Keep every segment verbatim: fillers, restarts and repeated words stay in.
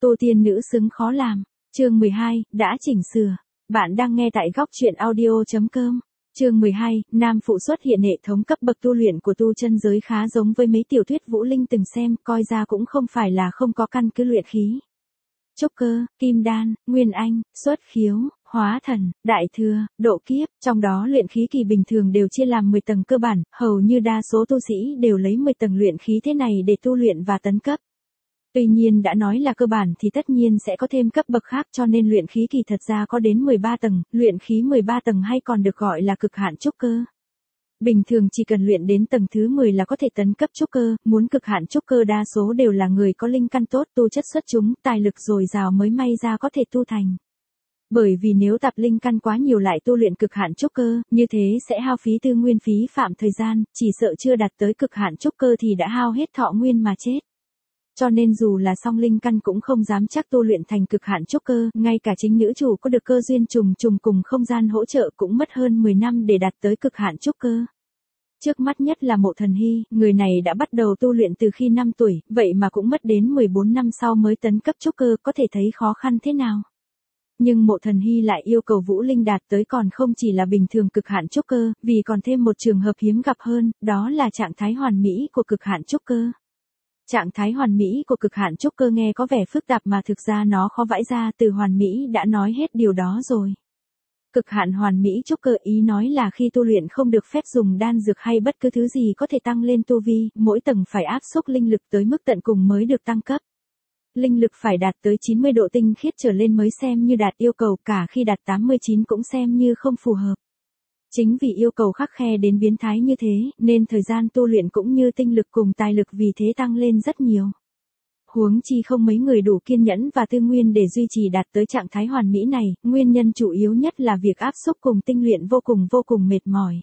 Tô tiên nữ xứng khó làm. Chương mười hai, đã chỉnh sửa. Bạn đang nghe tại góc truyện audio.com. Chương mười hai, nam phụ xuất hiện hệ thống cấp bậc tu luyện của tu chân giới khá giống với mấy tiểu thuyết Vũ Linh từng xem, coi ra cũng không phải là không có căn cứ luyện khí. Trúc cơ, kim đan, nguyên anh, xuất khiếu, hóa thần, đại thừa, độ kiếp, trong đó luyện khí kỳ bình thường đều chia làm mười tầng cơ bản, hầu như đa số tu sĩ đều lấy mười tầng luyện khí thế này để tu luyện và tấn cấp. Tuy nhiên đã nói là cơ bản thì tất nhiên sẽ có thêm cấp bậc khác, cho nên luyện khí kỳ thật ra có đến mười ba tầng, luyện khí mười ba tầng hay còn được gọi là cực hạn trúc cơ. Bình thường chỉ cần luyện đến tầng thứ mười là có thể tấn cấp trúc cơ, muốn cực hạn trúc cơ đa số đều là người có linh căn tốt, tu chất xuất chúng, tài lực dồi dào mới may ra có thể tu thành. Bởi vì nếu tạp linh căn quá nhiều lại tu luyện cực hạn trúc cơ, như thế sẽ hao phí tư nguyên phí phạm thời gian, chỉ sợ chưa đạt tới cực hạn trúc cơ thì đã hao hết thọ nguyên mà chết. Cho nên dù là song linh căn cũng không dám chắc tu luyện thành cực hạn trúc cơ, ngay cả chính nữ chủ có được cơ duyên trùng trùng cùng không gian hỗ trợ cũng mất hơn mười năm để đạt tới cực hạn trúc cơ. Trước mắt nhất là Mộ Thần Hy, người này đã bắt đầu tu luyện từ khi năm tuổi, vậy mà cũng mất đến mười bốn năm sau mới tấn cấp trúc cơ, có thể thấy khó khăn thế nào. Nhưng Mộ Thần Hy lại yêu cầu Vũ Linh đạt tới còn không chỉ là bình thường cực hạn trúc cơ, vì còn thêm một trường hợp hiếm gặp hơn, đó là trạng thái hoàn mỹ của cực hạn trúc cơ. Trạng thái hoàn mỹ của cực hạn trúc cơ nghe có vẻ phức tạp mà thực ra nó khó vãi ra, từ hoàn mỹ đã nói hết điều đó rồi. Cực hạn hoàn mỹ trúc cơ ý nói là khi tu luyện không được phép dùng đan dược hay bất cứ thứ gì có thể tăng lên tu vi, mỗi tầng phải áp xúc linh lực tới mức tận cùng mới được tăng cấp. Linh lực phải đạt tới chín mươi độ tinh khiết trở lên mới xem như đạt yêu cầu, cả khi đạt tám mươi chín cũng xem như không phù hợp. Chính vì yêu cầu khắt khe đến biến thái như thế, nên thời gian tu luyện cũng như tinh lực cùng tài lực vì thế tăng lên rất nhiều. Huống chi không mấy người đủ kiên nhẫn và tư nguyên để duy trì đạt tới trạng thái hoàn mỹ này, nguyên nhân chủ yếu nhất là việc áp xúc cùng tinh luyện vô cùng vô cùng mệt mỏi.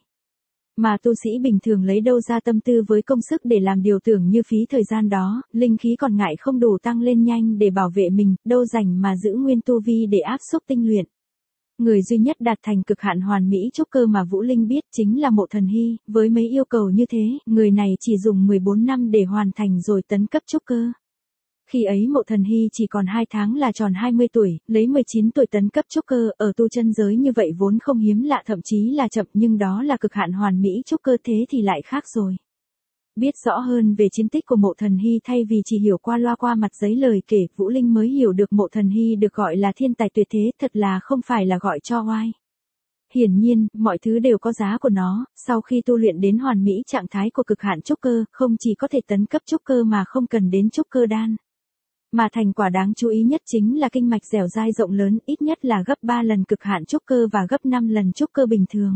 Mà tu sĩ bình thường lấy đâu ra tâm tư với công sức để làm điều tưởng như phí thời gian đó, linh khí còn ngại không đủ tăng lên nhanh để bảo vệ mình, đâu rảnh mà giữ nguyên tu vi để áp xúc tinh luyện. Người duy nhất đạt thành cực hạn hoàn mỹ trúc cơ mà Vũ Linh biết chính là Mộ Thần Hy, với mấy yêu cầu như thế, người này chỉ dùng mười bốn năm để hoàn thành rồi tấn cấp trúc cơ. Khi ấy Mộ Thần Hy chỉ còn hai tháng là tròn hai mươi tuổi, lấy mười chín tuổi tấn cấp trúc cơ, ở tu chân giới như vậy vốn không hiếm lạ thậm chí là chậm, nhưng đó là cực hạn hoàn mỹ trúc cơ, thế thì lại khác rồi. Biết rõ hơn về chiến tích của Mộ Thần Hy thay vì chỉ hiểu qua loa qua mặt giấy lời kể, Vũ Linh mới hiểu được Mộ Thần Hy được gọi là thiên tài tuyệt thế, thật là không phải là gọi cho oai. Hiển nhiên, mọi thứ đều có giá của nó, sau khi tu luyện đến hoàn mỹ trạng thái của cực hạn trúc cơ, không chỉ có thể tấn cấp trúc cơ mà không cần đến trúc cơ đan. Mà thành quả đáng chú ý nhất chính là kinh mạch dẻo dai rộng lớn, ít nhất là gấp ba lần cực hạn trúc cơ và gấp năm lần trúc cơ bình thường.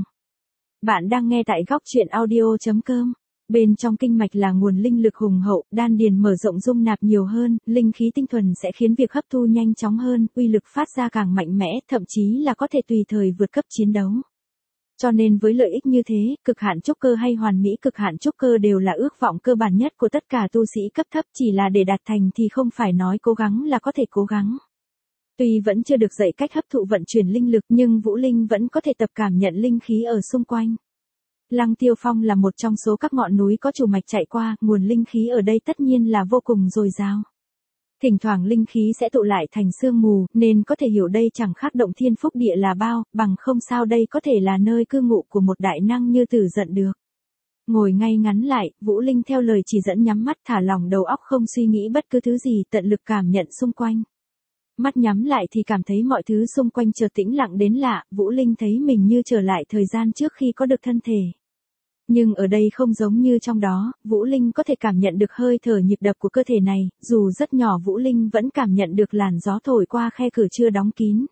Bạn đang nghe tại góc truyện audio.com. Bên trong kinh mạch là nguồn linh lực hùng hậu, đan điền mở rộng dung nạp nhiều hơn, linh khí tinh thuần sẽ khiến việc hấp thu nhanh chóng hơn, uy lực phát ra càng mạnh mẽ, thậm chí là có thể tùy thời vượt cấp chiến đấu. Cho nên với lợi ích như thế, cực hạn trúc cơ hay hoàn mỹ cực hạn trúc cơ đều là ước vọng cơ bản nhất của tất cả tu sĩ cấp thấp, chỉ là để đạt thành thì không phải nói cố gắng là có thể cố gắng. Tuy vẫn chưa được dạy cách hấp thụ vận chuyển linh lực nhưng Vũ Linh vẫn có thể tập cảm nhận linh khí ở xung quanh. Lăng Tiêu Phong là một trong số các ngọn núi có chủ mạch chạy qua, nguồn linh khí ở đây tất nhiên là vô cùng dồi dào. Thỉnh thoảng linh khí sẽ tụ lại thành sương mù, nên có thể hiểu đây chẳng khác động thiên phúc địa là bao, bằng không sao đây có thể là nơi cư ngụ của một đại năng như Tử Dận được. Ngồi ngay ngắn lại, Vũ Linh theo lời chỉ dẫn nhắm mắt thả lỏng đầu óc không suy nghĩ bất cứ thứ gì, tận lực cảm nhận xung quanh. Mắt nhắm lại thì cảm thấy mọi thứ xung quanh chợt tĩnh lặng đến lạ, Vũ Linh thấy mình như trở lại thời gian trước khi có được thân thể. Nhưng ở đây không giống như trong đó, Vũ Linh có thể cảm nhận được hơi thở nhịp đập của cơ thể này, dù rất nhỏ Vũ Linh vẫn cảm nhận được làn gió thổi qua khe cửa chưa đóng kín.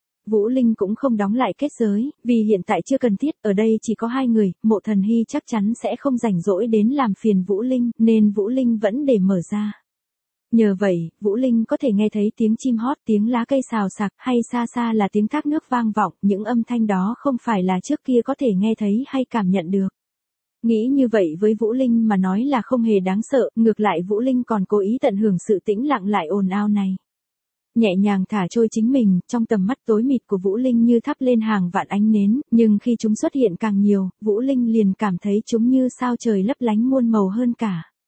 Vũ Linh cũng không đóng lại kết giới, vì hiện tại chưa cần thiết, ở đây chỉ có hai người, Mộ Thần Hy chắc chắn sẽ không rảnh rỗi đến làm phiền Vũ Linh, nên Vũ Linh vẫn để mở ra. Nhờ vậy, Vũ Linh có thể nghe thấy tiếng chim hót, tiếng lá cây xào xạc, hay xa xa là tiếng thác nước vang vọng, những âm thanh đó không phải là trước kia có thể nghe thấy hay cảm nhận được. Nghĩ như vậy với Vũ Linh mà nói là không hề đáng sợ, ngược lại Vũ Linh còn cố ý tận hưởng sự tĩnh lặng lại ồn ào này. Nhẹ nhàng thả trôi chính mình, trong tầm mắt tối mịt của Vũ Linh như thắp lên hàng vạn ánh nến, nhưng khi chúng xuất hiện càng nhiều, Vũ Linh liền cảm thấy chúng như sao trời lấp lánh muôn màu hơn cả.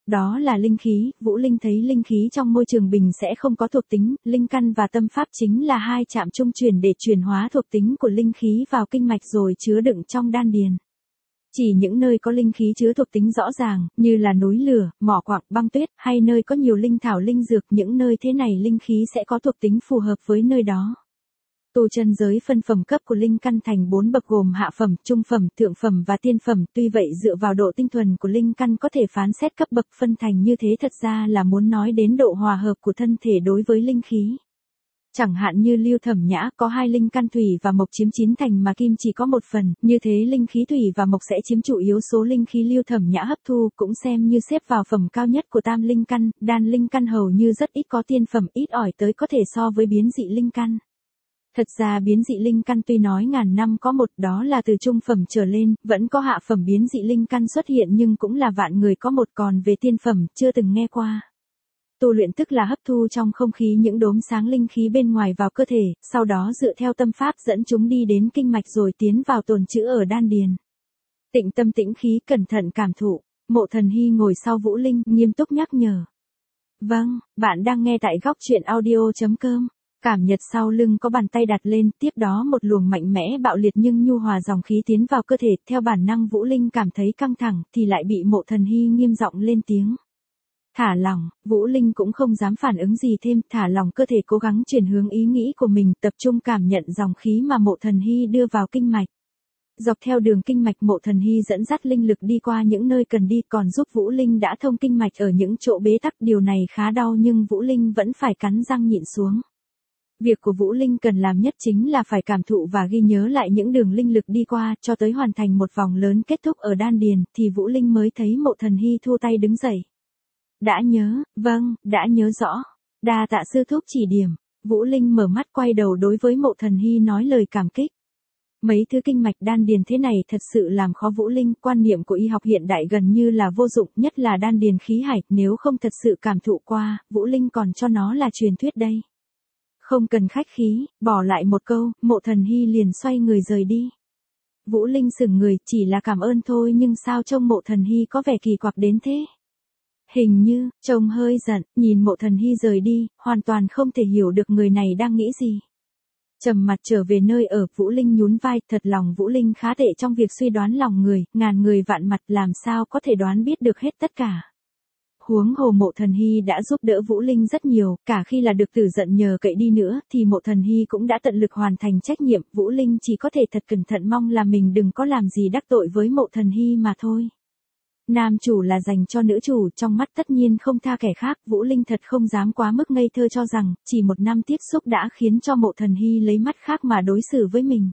Đó là linh khí, Vũ Linh thấy linh khí trong môi trường bình sẽ không có thuộc tính, linh căn và tâm pháp chính là hai chạm trung chuyển để chuyển hóa thuộc tính của linh khí vào kinh mạch rồi chứa đựng trong đan điền. Chỉ những nơi có linh khí chứa thuộc tính rõ ràng, như là núi lửa, mỏ quặng, băng tuyết, hay nơi có nhiều linh thảo linh dược, những nơi thế này linh khí sẽ có thuộc tính phù hợp với nơi đó. Tu chân giới phân phẩm cấp của linh căn thành bốn bậc gồm hạ phẩm, trung phẩm, thượng phẩm và tiên phẩm, tuy vậy dựa vào độ tinh thuần của linh căn có thể phán xét cấp bậc phân thành như thế, thật ra là muốn nói đến độ hòa hợp của thân thể đối với linh khí. Chẳng hạn như Lưu Thẩm Nhã có hai linh căn thủy và mộc chiếm chín thành mà kim chỉ có một phần, như thế linh khí thủy và mộc sẽ chiếm chủ yếu số linh khí Lưu Thẩm Nhã hấp thu, cũng xem như xếp vào phẩm cao nhất của tam linh căn, đan linh căn hầu như rất ít có tiên phẩm, ít ỏi tới có thể so với biến dị linh căn. Thật ra biến dị linh căn tuy nói ngàn năm có một, đó là từ trung phẩm trở lên, vẫn có hạ phẩm biến dị linh căn xuất hiện nhưng cũng là vạn người có một, còn về tiên phẩm, chưa từng nghe qua. Tu luyện tức là hấp thu trong không khí những đốm sáng linh khí bên ngoài vào cơ thể, sau đó dựa theo tâm pháp dẫn chúng đi đến kinh mạch rồi tiến vào tồn trữ ở đan điền. Tịnh tâm tĩnh khí, cẩn thận cảm thụ. Mộ Thần Hy ngồi sau Vũ Linh, nghiêm túc nhắc nhở. Vâng, bạn đang nghe tại góc truyện audio chấm com. Cảm nhận sau lưng có bàn tay đặt lên, tiếp đó một luồng mạnh mẽ bạo liệt nhưng nhu hòa dòng khí tiến vào cơ thể, theo bản năng Vũ Linh cảm thấy căng thẳng, thì lại bị Mộ Thần Hy nghiêm giọng lên tiếng. Thả lỏng, Vũ Linh cũng không dám phản ứng gì thêm, thả lỏng cơ thể, cố gắng chuyển hướng ý nghĩ của mình, tập trung cảm nhận dòng khí mà Mộ Thần Hy đưa vào kinh mạch. Dọc theo đường kinh mạch, Mộ Thần Hy dẫn dắt linh lực đi qua những nơi cần đi, còn giúp Vũ Linh đã thông kinh mạch ở những chỗ bế tắc, điều này khá đau nhưng Vũ Linh vẫn phải cắn răng nhịn xuống. Việc của Vũ Linh cần làm nhất chính là phải cảm thụ và ghi nhớ lại những đường linh lực đi qua, cho tới hoàn thành một vòng lớn kết thúc ở đan điền, thì Vũ Linh mới thấy Mộ Thần Hy thu tay đứng dậy. Đã nhớ, vâng, đã nhớ rõ. Đa tạ sư thúc chỉ điểm. Vũ Linh mở mắt quay đầu đối với Mộ Thần Hy nói lời cảm kích. Mấy thứ kinh mạch đan điền thế này thật sự làm khó Vũ Linh, quan niệm của y học hiện đại gần như là vô dụng, nhất là đan điền khí hải, nếu không thật sự cảm thụ qua, Vũ Linh còn cho nó là truyền thuyết đây. Không cần khách khí, bỏ lại một câu, Mộ Thần Hy liền xoay người rời đi. Vũ Linh sững người, chỉ là cảm ơn thôi nhưng sao trông Mộ Thần Hy có vẻ kỳ quặc đến thế? Hình như, trông hơi giận, nhìn Mộ Thần Hy rời đi, hoàn toàn không thể hiểu được người này đang nghĩ gì. Trầm mặt trở về nơi ở, Vũ Linh nhún vai, thật lòng Vũ Linh khá tệ trong việc suy đoán lòng người, ngàn người vạn mặt làm sao có thể đoán biết được hết tất cả. Huống hồ Mộ Thần Hy đã giúp đỡ Vũ Linh rất nhiều, cả khi là được tử giận nhờ cậy đi nữa, thì Mộ Thần Hy cũng đã tận lực hoàn thành trách nhiệm, Vũ Linh chỉ có thể thật cẩn thận mong là mình đừng có làm gì đắc tội với Mộ Thần Hy mà thôi. Nam chủ là dành cho nữ chủ, trong mắt tất nhiên không tha kẻ khác, Vũ Linh thật không dám quá mức ngây thơ cho rằng, chỉ một năm tiếp xúc đã khiến cho Mộ Thần Hy lấy mắt khác mà đối xử với mình.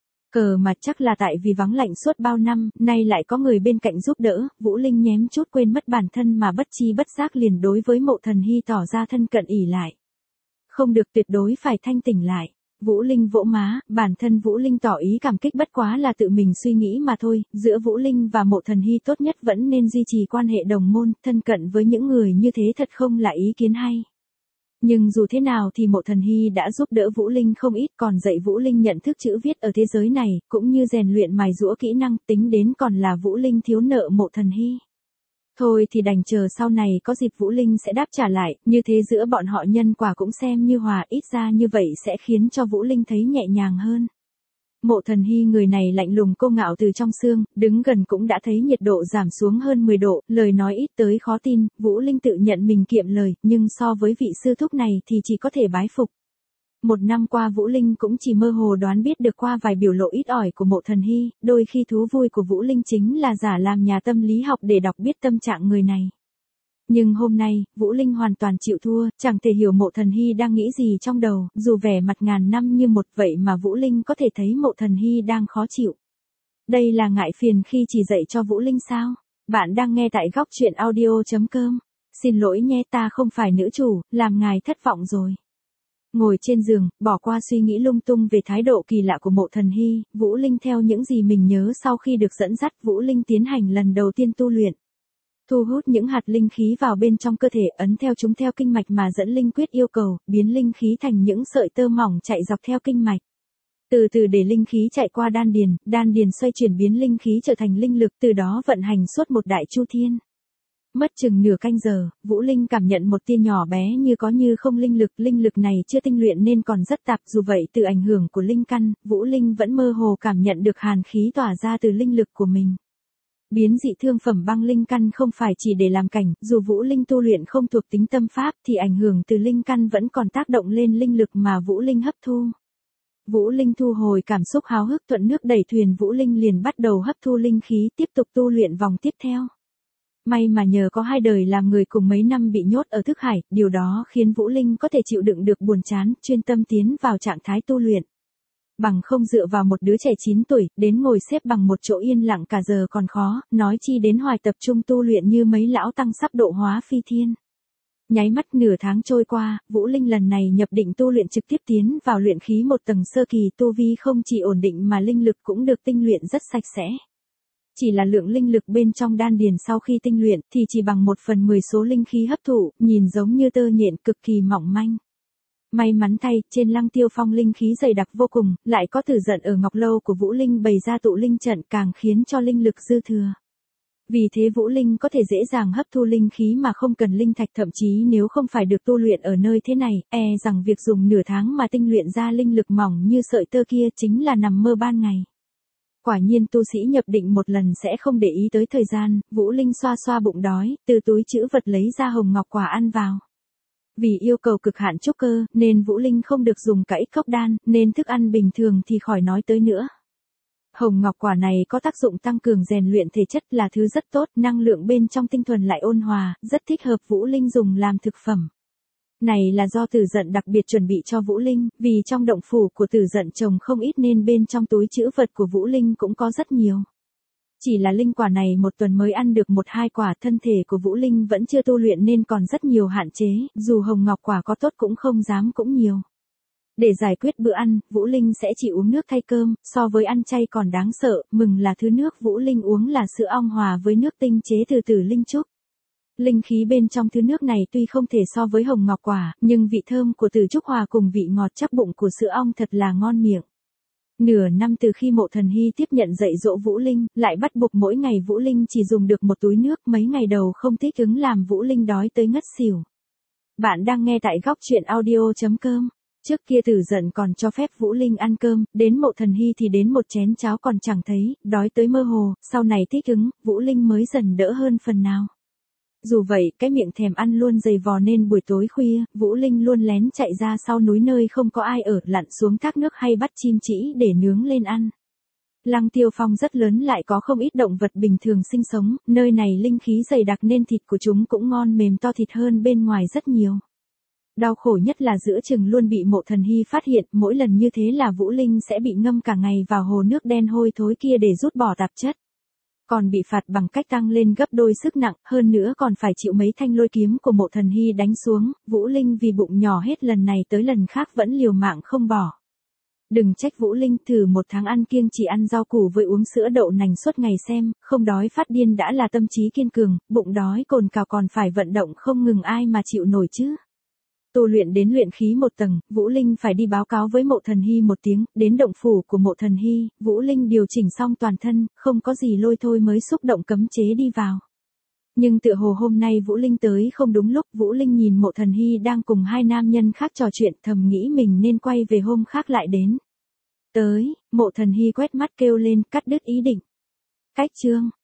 Cờ mà chắc là tại vì vắng lạnh suốt bao năm, nay lại có người bên cạnh giúp đỡ, Vũ Linh nhém chút quên mất bản thân mà bất chi bất giác liền đối với Mộ Thần Hy tỏ ra thân cận ỷ lại. Không được, tuyệt đối phải thanh tỉnh lại. Vũ Linh vỗ má, bản thân Vũ Linh tỏ ý cảm kích bất quá là tự mình suy nghĩ mà thôi, giữa Vũ Linh và Mộ Thần Hy tốt nhất vẫn nên duy trì quan hệ đồng môn, thân cận với những người như thế thật không là ý kiến hay. Nhưng dù thế nào thì Mộ Thần Hy đã giúp đỡ Vũ Linh không ít, còn dạy Vũ Linh nhận thức chữ viết ở thế giới này, cũng như rèn luyện mài giũa kỹ năng, tính đến còn là Vũ Linh thiếu nợ Mộ Thần Hy. Thôi thì đành chờ sau này có dịp Vũ Linh sẽ đáp trả lại, như thế giữa bọn họ nhân quả cũng xem như hòa, ít ra như vậy sẽ khiến cho Vũ Linh thấy nhẹ nhàng hơn. Mộ Thần Hy người này lạnh lùng cô ngạo từ trong xương, đứng gần cũng đã thấy nhiệt độ giảm xuống hơn mười độ, lời nói ít tới khó tin, Vũ Linh tự nhận mình kiệm lời, nhưng so với vị sư thúc này thì chỉ có thể bái phục. Một năm qua Vũ Linh cũng chỉ mơ hồ đoán biết được qua vài biểu lộ ít ỏi của Mộ Thần Hy, đôi khi thú vui của Vũ Linh chính là giả làm nhà tâm lý học để đọc biết tâm trạng người này. Nhưng hôm nay, Vũ Linh hoàn toàn chịu thua, chẳng thể hiểu Mộ Thần Hy đang nghĩ gì trong đầu, dù vẻ mặt ngàn năm như một vậy mà Vũ Linh có thể thấy Mộ Thần Hy đang khó chịu. Đây là ngại phiền khi chỉ dạy cho Vũ Linh sao? Bạn đang nghe tại góc truyện audio chấm com. Xin lỗi nhé, ta không phải nữ chủ, làm ngài thất vọng rồi. Ngồi trên giường, bỏ qua suy nghĩ lung tung về thái độ kỳ lạ của Mộ Thần Hy, Vũ Linh theo những gì mình nhớ sau khi được dẫn dắt, Vũ Linh tiến hành lần đầu tiên tu luyện. Thu hút những hạt linh khí vào bên trong cơ thể, ấn theo chúng theo kinh mạch mà dẫn linh quyết yêu cầu, biến linh khí thành những sợi tơ mỏng chạy dọc theo kinh mạch. Từ từ để linh khí chạy qua đan điền, đan điền xoay chuyển biến linh khí trở thành linh lực, từ đó vận hành suốt một đại chu thiên. Mất chừng nửa canh giờ, Vũ Linh cảm nhận một tia nhỏ bé như có như không linh lực, linh lực này chưa tinh luyện nên còn rất tạp, dù vậy từ ảnh hưởng của linh căn, Vũ Linh vẫn mơ hồ cảm nhận được hàn khí tỏa ra từ linh lực của mình. Biến dị thương phẩm băng linh căn không phải chỉ để làm cảnh, dù Vũ Linh tu luyện không thuộc tính tâm pháp thì ảnh hưởng từ linh căn vẫn còn tác động lên linh lực mà Vũ Linh hấp thu. Vũ Linh thu hồi cảm xúc háo hức, thuận nước đẩy thuyền, Vũ Linh liền bắt đầu hấp thu linh khí, tiếp tục tu luyện vòng tiếp theo. May mà nhờ có hai đời làm người cùng mấy năm bị nhốt ở thức hải, điều đó khiến Vũ Linh có thể chịu đựng được buồn chán, chuyên tâm tiến vào trạng thái tu luyện. Bằng không dựa vào một đứa trẻ chín tuổi, đến ngồi xếp bằng một chỗ yên lặng cả giờ còn khó, nói chi đến hoài tập trung tu luyện như mấy lão tăng sắp độ hóa phi thiên. Nháy mắt nửa tháng trôi qua, Vũ Linh lần này nhập định tu luyện trực tiếp tiến vào luyện khí một tầng sơ kỳ, tu vi không chỉ ổn định mà linh lực cũng được tinh luyện rất sạch sẽ. Chỉ là lượng linh lực bên trong đan điền sau khi tinh luyện thì chỉ bằng một phần mười số linh khí hấp thụ, nhìn giống như tơ nhện cực kỳ mỏng manh. May mắn thay, trên Lăng Tiêu Phong linh khí dày đặc vô cùng, lại có Tử Dận ở Ngọc Lâu của Vũ Linh bày ra tụ linh trận càng khiến cho linh lực dư thừa. Vì thế Vũ Linh có thể dễ dàng hấp thu linh khí mà không cần linh thạch, thậm chí nếu không phải được tu luyện ở nơi thế này, e rằng việc dùng nửa tháng mà tinh luyện ra linh lực mỏng như sợi tơ kia chính là nằm mơ ban ngày. Quả nhiên tu sĩ nhập định một lần sẽ không để ý tới thời gian, Vũ Linh xoa xoa bụng đói, từ túi trữ vật lấy ra hồng ngọc quả ăn vào. Vì yêu cầu cực hạn trúc cơ, nên Vũ Linh không được dùng cả ít cốc đan, nên thức ăn bình thường thì khỏi nói tới nữa. Hồng ngọc quả này có tác dụng tăng cường rèn luyện thể chất, là thứ rất tốt, năng lượng bên trong tinh thuần lại ôn hòa, rất thích hợp Vũ Linh dùng làm thực phẩm. Này là do Tử Dận đặc biệt chuẩn bị cho Vũ Linh, vì trong động phủ của Tử Dận trồng không ít nên bên trong túi trữ vật của Vũ Linh cũng có rất nhiều. Chỉ là linh quả này một tuần mới ăn được một hai quả, thân thể của Vũ Linh vẫn chưa tu luyện nên còn rất nhiều hạn chế, dù hồng ngọc quả có tốt cũng không dám cũng nhiều. Để giải quyết bữa ăn, Vũ Linh sẽ chỉ uống nước thay cơm, so với ăn chay còn đáng sợ, mừng là thứ nước Vũ Linh uống là sữa ong hòa với nước tinh chế từ tử linh trúc. Linh khí bên trong thứ nước này tuy không thể so với hồng ngọc quả, nhưng vị thơm của tử trúc hòa cùng vị ngọt chắc bụng của sữa ong thật là ngon miệng. Nửa năm từ khi Mộ Thần Hy tiếp nhận dạy dỗ Vũ Linh, lại bắt buộc mỗi ngày Vũ Linh chỉ dùng được một túi nước, mấy ngày đầu không thích ứng làm Vũ Linh đói tới ngất xỉu. Bạn đang nghe tại góc truyện audio chấm com. Trước kia Tử Dận còn cho phép Vũ Linh ăn cơm, đến Mộ Thần Hy thì đến một chén cháo còn chẳng thấy, đói tới mơ hồ, sau này thích ứng, Vũ Linh mới dần đỡ hơn phần nào. Dù vậy, cái miệng thèm ăn luôn dày vò nên buổi tối khuya, Vũ Linh luôn lén chạy ra sau núi nơi không có ai ở, lặn xuống thác nước hay bắt chim trĩ để nướng lên ăn. Lăng Tiêu Phong rất lớn lại có không ít động vật bình thường sinh sống, nơi này linh khí dày đặc nên thịt của chúng cũng ngon mềm to thịt hơn bên ngoài rất nhiều. Đau khổ nhất là giữa chừng luôn bị Mộ Thần Hy phát hiện, mỗi lần như thế là Vũ Linh sẽ bị ngâm cả ngày vào hồ nước đen hôi thối kia để rút bỏ tạp chất. Còn bị phạt bằng cách tăng lên gấp đôi sức nặng, hơn nữa còn phải chịu mấy thanh lôi kiếm của Mộ Thần Hy đánh xuống, Vũ Linh vì bụng nhỏ hết lần này tới lần khác vẫn liều mạng không bỏ. Đừng trách Vũ Linh thử một tháng ăn kiêng chỉ ăn rau củ với uống sữa đậu nành suốt ngày xem, không đói phát điên đã là tâm trí kiên cường, bụng đói cồn cào còn phải vận động không ngừng ai mà chịu nổi chứ. Tu luyện đến luyện khí một tầng, Vũ Linh phải đi báo cáo với Mộ Thần Hy một tiếng, đến động phủ của Mộ Thần Hy, Vũ Linh điều chỉnh xong toàn thân, không có gì lôi thôi mới xúc động cấm chế đi vào. Nhưng tựa hồ hôm nay Vũ Linh tới không đúng lúc, Vũ Linh nhìn Mộ Thần Hy đang cùng hai nam nhân khác trò chuyện, thầm nghĩ mình nên quay về hôm khác lại đến. Tới, Mộ Thần Hy quét mắt kêu lên, cắt đứt ý định. Cách chương